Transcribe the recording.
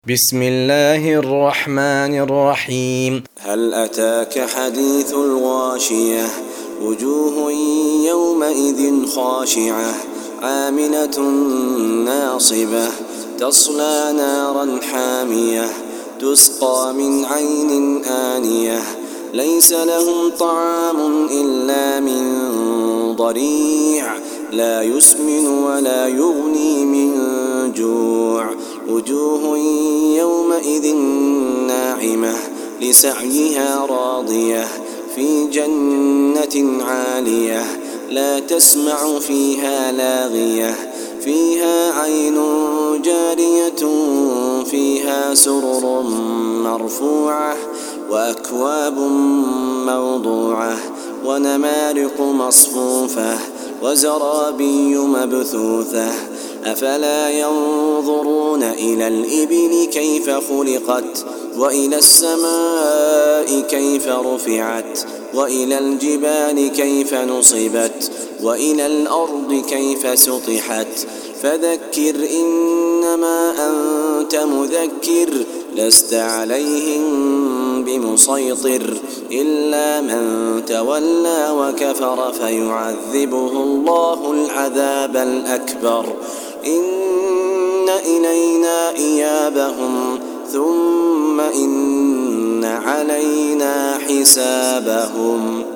بسم الله الرحمن الرحيم. هل أتاك حديث الغاشية وجوه يومئذ خاشعة عاملة ناصبة تصلى نارا حامية تسقى من عين آنية ليس لهم طعام إلا من ضريع لا يسمن ولا يغني من جوع وجوه يومئذ ناعمة لسعيها راضية في جنة عالية لا تسمع فيها لاغية فيها عين جارية فيها سرر مرفوعة وأكواب موضوعة ونمارق مصفوفة وزرابي مبثوثة أفلا ينظرون إلى الإبل كيف خلقت وإلى السماء كيف رفعت وإلى الجبال كيف نصبت وإلى الأرض كيف سطحت فذكر إنما أنت مذكر لست عليهم بمسيطر إلا من تولى وكفر فيعذبه الله العذاب الأكبر إن إلينا إيابهم ثم إن علينا حسابهم.